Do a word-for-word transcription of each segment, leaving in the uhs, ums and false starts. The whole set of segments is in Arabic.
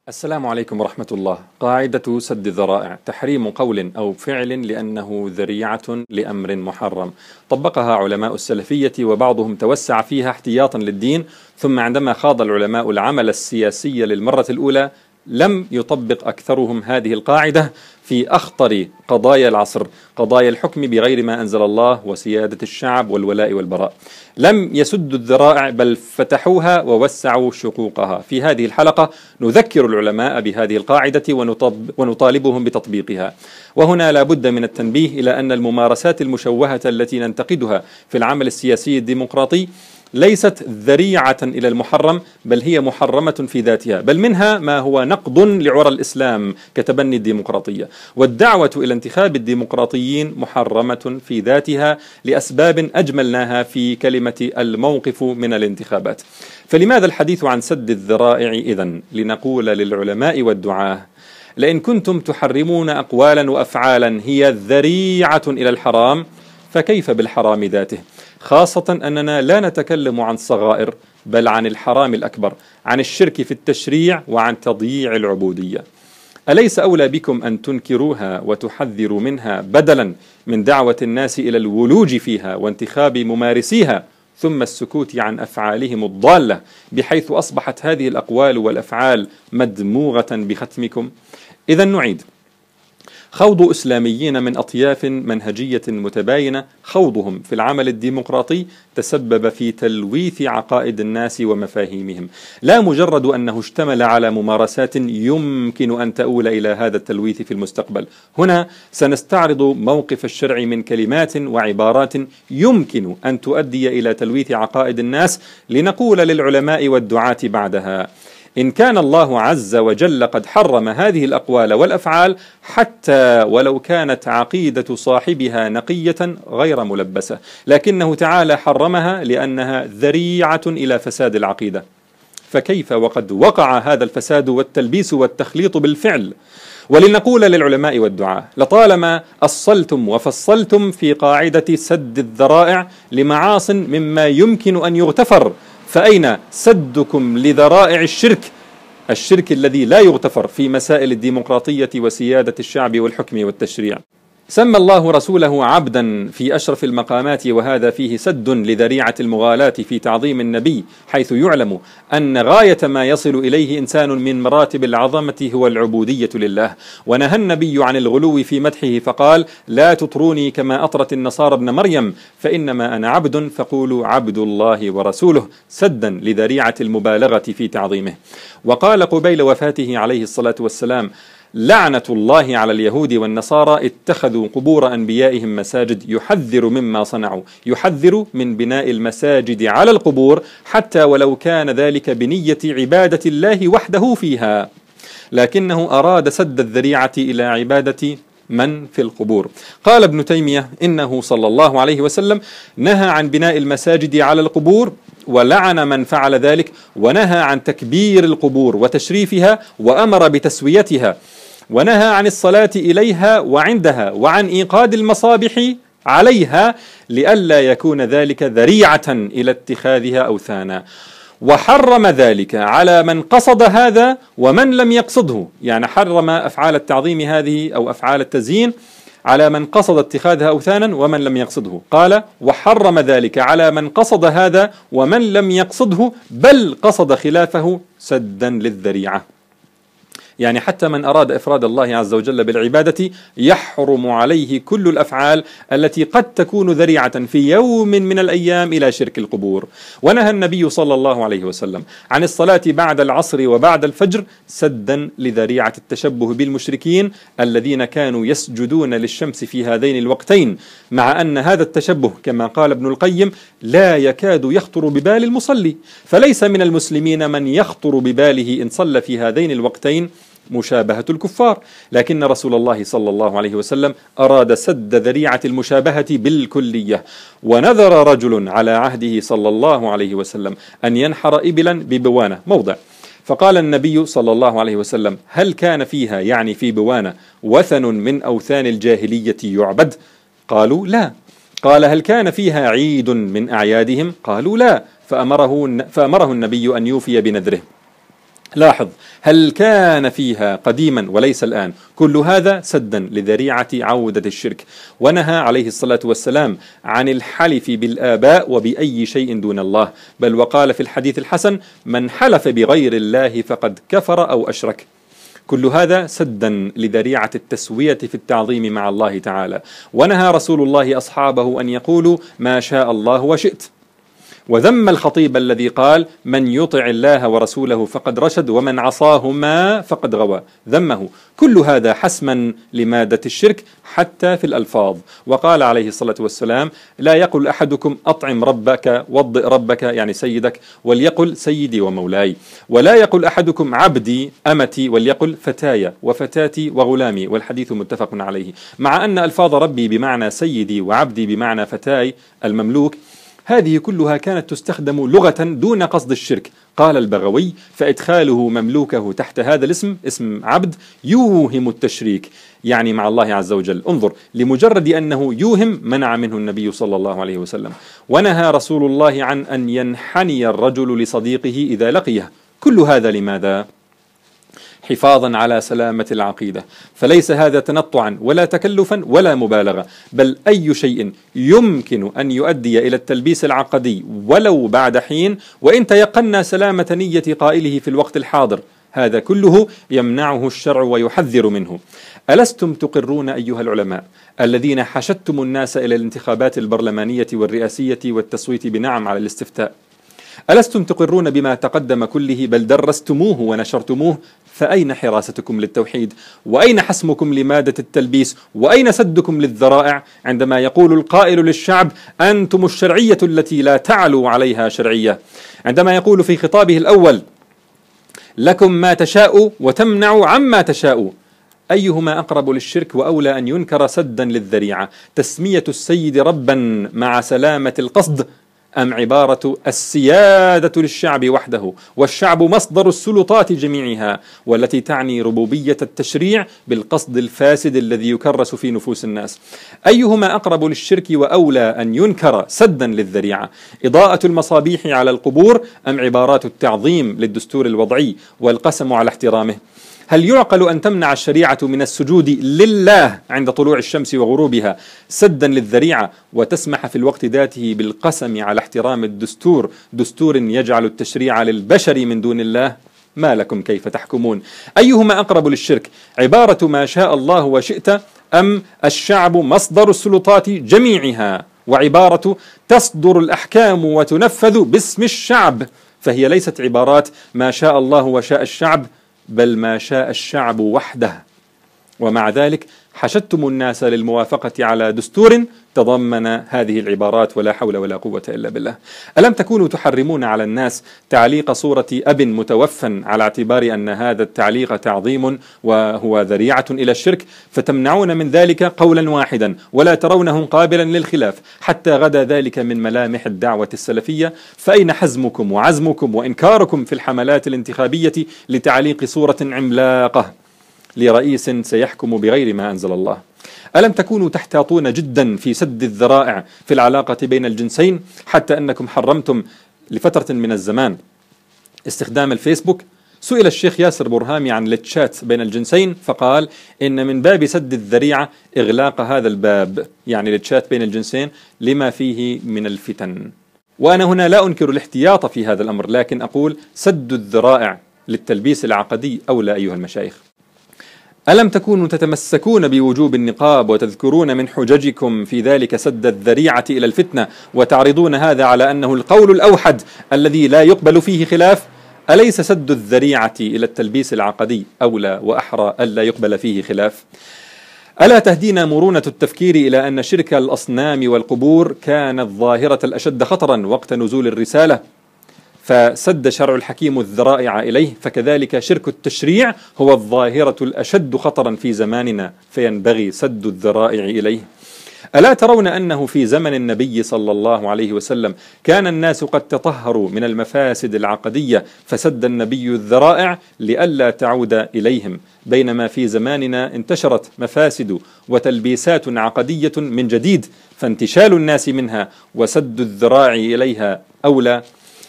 السلام عليكم ورحمة الله. قاعدة سد الذرائع: تحريم قول أو فعل لأنه ذريعة لأمر محرم. طبقها علماء السلفية وبعضهم توسع فيها احتياطا للدين، ثم عندما خاض العلماء العمل السياسي للمرة الأولى لم يطبق أكثرهم هذه القاعدة في أخطر قضايا العصر، قضايا الحكم بغير ما أنزل الله وسيادة الشعب والولاء والبراء. لم يسدوا الذرائع بل فتحوها ووسعوا شقوقها. في هذه الحلقة نذكر العلماء بهذه القاعدة ونطالبهم بتطبيقها. وهنا لا بد من التنبيه إلى أن الممارسات المشوهة التي ننتقدها في العمل السياسي الديمقراطي ليست ذريعة إلى المحرم، بل هي محرمة في ذاتها، بل منها ما هو نقض لعرى الإسلام كتبني الديمقراطية. والدعوة إلى انتخاب الديمقراطيين محرمة في ذاتها لأسباب أجملناها في كلمة الموقف من الانتخابات. فلماذا الحديث عن سد الذرائع إذن؟ لنقول للعلماء والدعاة: لئن كنتم تحرمون أقوالا وأفعالا هي ذريعة إلى الحرام، فكيف بالحرام ذاته؟ خاصة أننا لا نتكلم عن صغائر، بل عن الحرام الأكبر، عن الشرك في التشريع وعن تضييع العبودية. أليس أولى بكم أن تنكروها وتحذروا منها بدلا من دعوة الناس إلى الولوج فيها وانتخاب ممارسيها، ثم السكوت عن أفعالهم الضالة، بحيث أصبحت هذه الأقوال والأفعال مدموغة بختمكم؟ إذن نعيد: خوض إسلاميين من أطياف منهجية متباينة، خوضهم في العمل الديمقراطي تسبب في تلويث عقائد الناس ومفاهيمهم، لا مجرد أنه اشتمل على ممارسات يمكن أن تؤول إلى هذا التلويث في المستقبل. هنا سنستعرض موقف الشرع من كلمات وعبارات يمكن أن تؤدي إلى تلويث عقائد الناس، لنقول للعلماء والدعاة بعدها: إن كان الله عز وجل قد حرم هذه الأقوال والأفعال حتى ولو كانت عقيدة صاحبها نقية غير ملبسة، لكنه تعالى حرمها لأنها ذريعة إلى فساد العقيدة، فكيف وقد وقع هذا الفساد والتلبيس والتخليط بالفعل؟ ولنقول للعلماء والدعاة: لطالما أصلتم وفصلتم في قاعدة سد الذرائع لمعاص مما يمكن أن يغتفر، فأين سدكم لذرائع الشرك، الشرك الذي لا يغتفر في مسائل الديمقراطية وسيادة الشعب والحكم والتشريع؟ سمى الله رسوله عبدا في أشرف المقامات، وهذا فيه سد لذريعة المغالاة في تعظيم النبي، حيث يعلم أن غاية ما يصل إليه إنسان من مراتب العظمة هو العبودية لله. ونهى النبي عن الغلو في مدحه فقال: لا تطروني كما أطرت النصارى ابن مريم، فإنما أنا عبد فقولوا عبد الله ورسوله، سدا لذريعة المبالغة في تعظيمه. وقال قبيل وفاته عليه الصلاة والسلام: لعنة الله على اليهود والنصارى اتخذوا قبور أنبيائهم مساجد، يحذر مما صنعوا، يحذر من بناء المساجد على القبور حتى ولو كان ذلك بنية عبادة الله وحده فيها، لكنه أراد سد الذريعة إلى عبادة من في القبور. قال ابن تيمية: إنه صلى الله عليه وسلم نهى عن بناء المساجد على القبور، ولعن من فعل ذلك، ونهى عن تكبير القبور وتشريفها، وأمر بتسويتها، ونهى عن الصلاة إليها وعندها، وعن إيقاد المصابيح عليها، لئلا يكون ذلك ذريعة إلى اتخاذها أوثانا. وحرم ذلك على من قصد هذا ومن لم يقصده، يعني حرم أفعال التعظيم هذه أو أفعال التزيين على من قصد اتخاذها أوثانا ومن لم يقصده. قال: وحرم ذلك على من قصد هذا ومن لم يقصده، بل قصد خلافه سدا للذريعة. يعني حتى من أراد إفراد الله عز وجل بالعبادة يحرم عليه كل الأفعال التي قد تكون ذريعة في يوم من الأيام إلى شرك القبور. ونهى النبي صلى الله عليه وسلم عن الصلاة بعد العصر وبعد الفجر سدا لذريعة التشبه بالمشركين الذين كانوا يسجدون للشمس في هذين الوقتين، مع أن هذا التشبه كما قال ابن القيم لا يكاد يخطر ببال المصلي، فليس من المسلمين من يخطر بباله إن صلى في هذين الوقتين مشابهة الكفار، لكن رسول الله صلى الله عليه وسلم أراد سد ذريعة المشابهة بالكلية. ونذر رجل على عهده صلى الله عليه وسلم أن ينحر إبلا ببوانة موضع، فقال النبي صلى الله عليه وسلم: هل كان فيها، يعني في بوانة، وثن من أوثان الجاهلية يعبد؟ قالوا لا. قال: هل كان فيها عيد من أعيادهم؟ قالوا لا. فأمره, فأمره النبي أن يوفي بنذره. لاحظ، هل كان فيها قديما وليس الآن؟ كل هذا سدا لذريعة عودة الشرك. ونهى عليه الصلاة والسلام عن الحلف بالآباء وبأي شيء دون الله، بل وقال في الحديث الحسن: من حلف بغير الله فقد كفر أو أشرك. كل هذا سدا لذريعة التسوية في التعظيم مع الله تعالى. ونهى رسول الله أصحابه أن يقولوا ما شاء الله وشئت، وذم الخطيب الذي قال: من يطع الله ورسوله فقد رشد ومن عصاهما فقد غوى، ذمه. كل هذا حسما لمادة الشرك حتى في الألفاظ. وقال عليه الصلاة والسلام: لا يقل أحدكم أطعم ربك وضئ ربك، يعني سيدك، وليقل سيدي ومولاي. ولا يقل أحدكم عبدي أمتي، وليقل فتاي وفتاتي وغلامي، والحديث متفق عليه. مع أن ألفاظ ربي بمعنى سيدي وعبدي بمعنى فتاي المملوك هذه كلها كانت تستخدم لغة دون قصد الشرك. قال البغوي: فإدخاله مملوكه تحت هذا الاسم، اسم عبد، يوهم التشريك، يعني مع الله عز وجل. انظر، لمجرد أنه يوهم منع منه النبي صلى الله عليه وسلم. ونهى رسول الله عن أن ينحني الرجل لصديقه إذا لقيه. كل هذا لماذا؟ حفاظا على سلامة العقيدة. فليس هذا تنطعا ولا تكلفا ولا مبالغة، بل أي شيء يمكن أن يؤدي إلى التلبيس العقدي ولو بعد حين، وإن تيقنا سلامة نية قائله في الوقت الحاضر، هذا كله يمنعه الشرع ويحذر منه. ألستم تقرون أيها العلماء الذين حشدتم الناس إلى الانتخابات البرلمانية والرئاسية والتصويت بنعم على الاستفتاء، ألستم تقرون بما تقدم كله بل درستموه ونشرتموه؟ فأين حراستكم للتوحيد؟ وأين حسمكم لمادة التلبيس؟ وأين سدكم للذرائع عندما يقول القائل للشعب: أنتم الشرعية التي لا تعلو عليها شرعية؟ عندما يقول في خطابه الأول: لكم ما تشاء وتمنع عما تشاء، أيهما أقرب للشرك وأولى أن ينكر سدا للذريعة؟ تسمية السيد ربا مع سلامة القصد، أم عبارة السيادة للشعب وحده، والشعب مصدر السلطات جميعها، والتي تعني ربوبية التشريع بالقصد الفاسد الذي يكرس في نفوس الناس؟ أيهما أقرب للشرك وأولى أن ينكر سدا للذريعة؟ إضاءة المصابيح على القبور، أم عبارات التعظيم للدستور الوضعي والقسم على احترامه؟ هل يعقل أن تمنع الشريعة من السجود لله عند طلوع الشمس وغروبها سدا للذريعة، وتسمح في الوقت ذاته بالقسم على احترام الدستور، دستور يجعل التشريع للبشر من دون الله؟ ما لكم كيف تحكمون؟ أيهما أقرب للشرك؟ عبارة ما شاء الله وشئت، أم الشعب مصدر السلطات جميعها، وعبارة تصدر الأحكام وتنفذ باسم الشعب؟ فهي ليست عبارات ما شاء الله وشاء الشعب، بل ما شاء الشعب وحده. ومع ذلك حشدتم الناس للموافقة على دستور تضمن هذه العبارات، ولا حول ولا قوة إلا بالله. ألم تكونوا تحرمون على الناس تعليق صورة أب متوفى على اعتبار أن هذا التعليق تعظيم وهو ذريعة إلى الشرك، فتمنعون من ذلك قولا واحدا ولا ترونه قابلا للخلاف، حتى غدا ذلك من ملامح الدعوة السلفية؟ فأين حزمكم وعزمكم وإنكاركم في الحملات الانتخابية لتعليق صورة عملاقة لرئيس سيحكم بغير ما أنزل الله؟ ألم تكونوا تحتاطون جدا في سد الذرائع في العلاقة بين الجنسين، حتى أنكم حرمتم لفترة من الزمان استخدام الفيسبوك؟ سئل الشيخ ياسر برهامي عن التشات بين الجنسين فقال إن من باب سد الذريعة إغلاق هذا الباب، يعني التشات بين الجنسين، لما فيه من الفتن. وأنا هنا لا أنكر الاحتياط في هذا الأمر، لكن أقول سد الذرائع للتلبيس العقدي أولى أيها المشايخ. ألم تكونوا تتمسكون بوجوب النقاب وتذكرون من حججكم في ذلك سد الذريعة إلى الفتنة، وتعرضون هذا على أنه القول الأوحد الذي لا يقبل فيه خلاف؟ أليس سد الذريعة إلى التلبيس العقدي أولى وأحرى ألا يقبل فيه خلاف؟ ألا تهدينا مرونة التفكير إلى أن شرك الأصنام والقبور كانت ظاهرة الأشد خطرا وقت نزول الرسالة، فسد شرع الحكيم الذرائع إليه، فكذلك شرك التشريع هو الظاهرة الأشد خطرا في زماننا، فينبغي سد الذرائع إليه. ألا ترون أنه في زمن النبي صلى الله عليه وسلم كان الناس قد تطهروا من المفاسد العقدية، فسد النبي الذرائع لئلا تعود إليهم، بينما في زماننا انتشرت مفاسد وتلبيسات عقدية من جديد، فانتشال الناس منها وسد الذراع إليها أولى.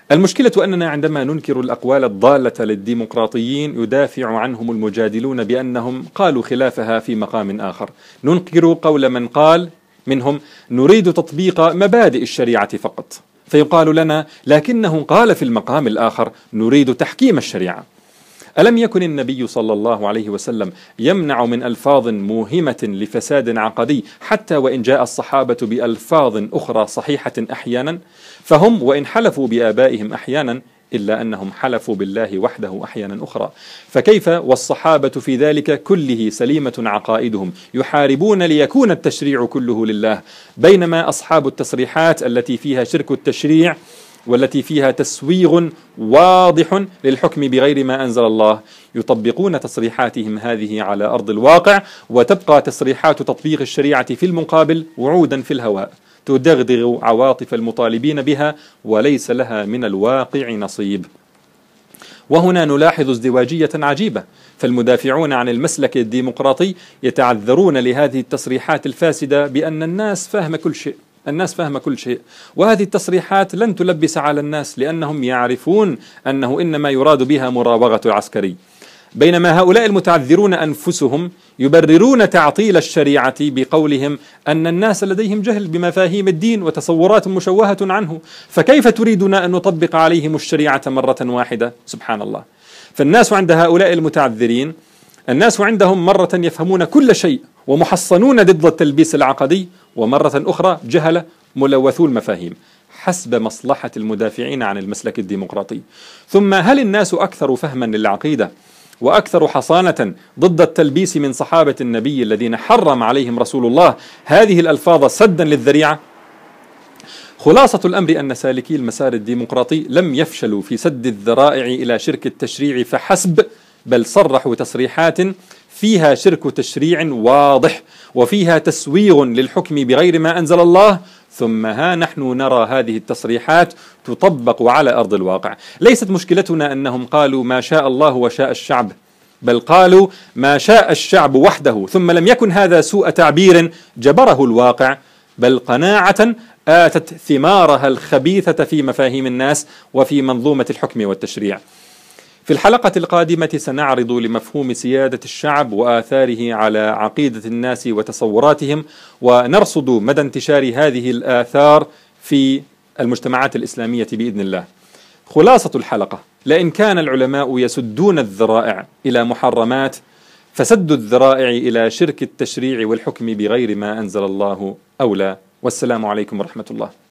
المشكلة أننا عندما ننكر الأقوال الضالة للديمقراطيين يدافع عنهم المجادلون بأنهم قالوا خلافها في مقام آخر. ننكر قول من قال منهم نريد تطبيق مبادئ الشريعة فقط، فيقال لنا لكنه قال في المقام الآخر نريد تحكيم الشريعة. ألم يكن النبي صلى الله عليه وسلم يمنع من ألفاظ موهمة لفساد عقدي حتى وإن جاء الصحابة بألفاظ أخرى صحيحة أحيانا؟ فهم وإن حلفوا بآبائهم أحيانا إلا أنهم حلفوا بالله وحده أحيانا أخرى، فكيف والصحابة في ذلك كله سليمة عقائدهم يحاربون ليكون التشريع كله لله، بينما أصحاب التصريحات التي فيها شرك التشريع والتي فيها تسويغ واضح للحكم بغير ما أنزل الله يطبقون تصريحاتهم هذه على أرض الواقع، وتبقى تصريحات تطبيق الشريعة في المقابل وعودا في الهواء تدغدغ عواطف المطالبين بها وليس لها من الواقع نصيب. وهنا نلاحظ ازدواجية عجيبة، فالمدافعون عن المسلك الديمقراطي يتعذرون لهذه التصريحات الفاسدة بأن الناس فاهمة كل شيء، الناس فاهمة كل شيء، وهذه التصريحات لن تلبس على الناس لأنهم يعرفون أنه إنما يراد بها مراوغة العسكري، بينما هؤلاء المتعذرون أنفسهم يبررون تعطيل الشريعة بقولهم أن الناس لديهم جهل بمفاهيم الدين وتصورات مشوهة عنه، فكيف تريدون أن نطبق عليهم الشريعة مرة واحدة؟ سبحان الله. فالناس عند هؤلاء المتعذرين الناس عندهم مرة يفهمون كل شيء ومحصنون ضد التلبيس العقدي، ومرة أخرى جهلة ملوثو المفاهيم حسب مصلحة المدافعين عن المسلك الديمقراطي. ثم هل الناس أكثر فهما للعقيدة وأكثر حصانة ضد التلبيس من صحابة النبي الذين حرم عليهم رسول الله هذه الألفاظ سدا للذريعة؟ خلاصة الأمر أن سالكي المسار الديمقراطي لم يفشلوا في سد الذرائع إلى شرك التشريع فحسب، بل صرحوا تصريحات فيها شرك تشريع واضح وفيها تسويغ للحكم بغير ما أنزل الله، ثم ها نحن نرى هذه التصريحات تطبق على أرض الواقع. ليست مشكلتنا أنهم قالوا ما شاء الله وشاء الشعب، بل قالوا ما شاء الشعب وحده، ثم لم يكن هذا سوء تعبير جبره الواقع، بل قناعة آتت ثمارها الخبيثة في مفاهيم الناس وفي منظومة الحكم والتشريع. في الحلقة القادمة سنعرض لمفهوم سيادة الشعب وآثاره على عقيدة الناس وتصوراتهم، ونرصد مدى انتشار هذه الآثار في المجتمعات الإسلامية بإذن الله. خلاصة الحلقة: لئن كان العلماء يسدون الذرائع إلى محرمات، فسد الذرائع إلى شرك التشريع والحكم بغير ما أنزل الله أولى. والسلام عليكم ورحمة الله.